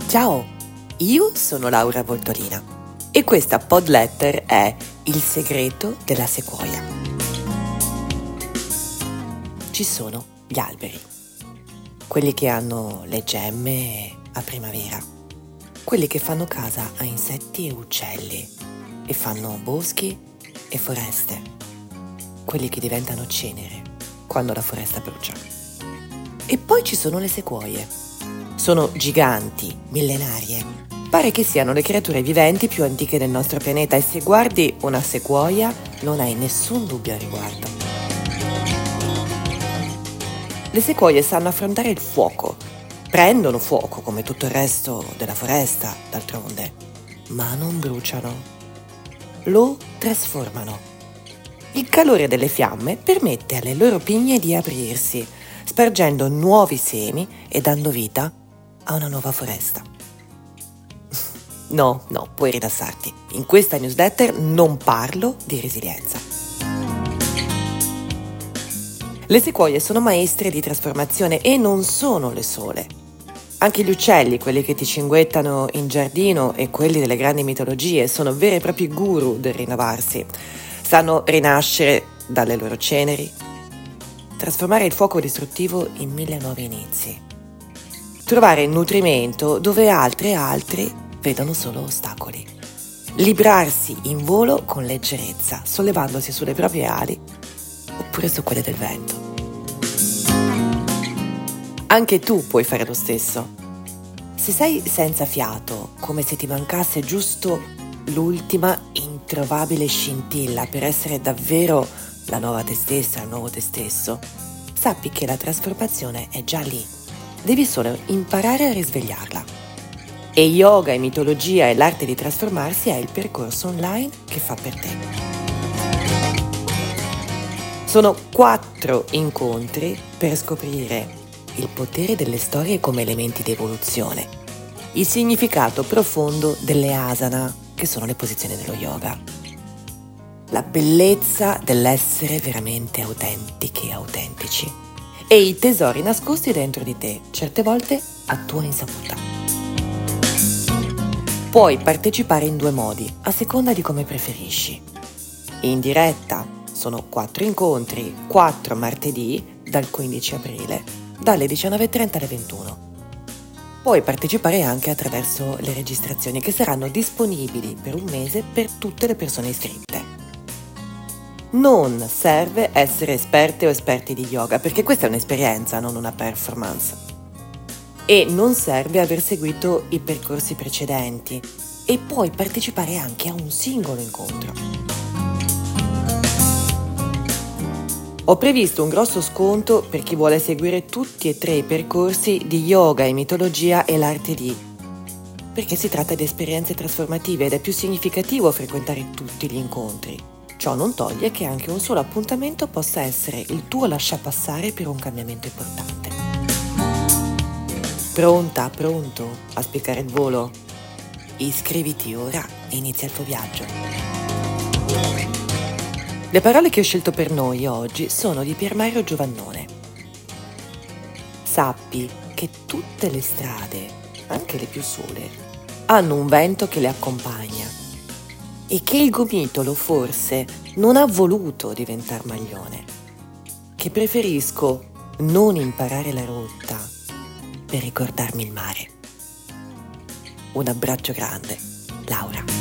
Ciao, io sono Laura Voltolina e questa Podletter è Il segreto della sequoia. Ci sono gli alberi, quelli che hanno le gemme a primavera, quelli che fanno casa a insetti e uccelli e fanno boschi e foreste, quelli che diventano cenere quando la foresta brucia. E poi ci sono le sequoie. Sono giganti, millenarie. Pare che siano le creature viventi più antiche del nostro pianeta e se guardi una sequoia non hai nessun dubbio al riguardo. Le sequoie sanno affrontare il fuoco. Prendono fuoco come tutto il resto della foresta, d'altronde, ma non bruciano. Lo trasformano. Il calore delle fiamme permette alle loro pigne di aprirsi, spargendo nuovi semi e dando vita a una nuova foresta. No, puoi rilassarti. In questa newsletter non parlo di resilienza. Le sequoie sono maestre di trasformazione e non sono le sole. Anche gli uccelli, quelli che ti cinguettano in giardino e quelli delle grandi mitologie, sono veri e propri guru del rinnovarsi. Sanno rinascere dalle loro ceneri, trasformare il fuoco distruttivo in 1000 nuovi inizi, trovare nutrimento dove altri vedono solo ostacoli, librarsi in volo con leggerezza, sollevandosi sulle proprie ali oppure su quelle del vento. Anche tu puoi fare lo stesso. Se sei senza fiato, come se ti mancasse giusto l'ultima introvabile scintilla per essere davvero la nuova te stessa, il nuovo te stesso, sappi che la trasformazione è già lì. Devi solo imparare a risvegliarla. E yoga e mitologia e l'arte di trasformarsi è il percorso online che fa per te. Sono 4 incontri per scoprire il potere delle storie come elementi di evoluzione, il significato profondo delle asana, che sono le posizioni dello yoga, la bellezza dell'essere veramente autentiche e autentici e i tesori nascosti dentro di te, certe volte a tua insaputa. Puoi partecipare in 2 modi, a seconda di come preferisci. In diretta, sono 4 incontri, 4 martedì, dal 15 aprile, dalle 19:30 alle 21. Puoi partecipare anche attraverso le registrazioni che saranno disponibili per un mese per tutte le persone iscritte. Non serve essere esperte o esperti di yoga, perché questa è un'esperienza, non una performance. E non serve aver seguito i percorsi precedenti e puoi partecipare anche a un singolo incontro. Ho previsto un grosso sconto per chi vuole seguire tutti e 3 i percorsi di yoga e mitologia e l'arte di, perché si tratta di esperienze trasformative ed è più significativo frequentare tutti gli incontri. Ciò non toglie che anche un solo appuntamento possa essere il tuo lasciapassare per un cambiamento importante. Pronto a spiccare il volo? Iscriviti ora e inizia il tuo viaggio. Le parole che ho scelto per noi oggi sono di Piermario Giovannone. Sappi che tutte le strade, anche le più sole, hanno un vento che le accompagna e che il gomitolo forse non ha voluto diventare maglione, che preferisco non imparare la rotta per ricordarmi il mare. Un abbraccio grande, Laura.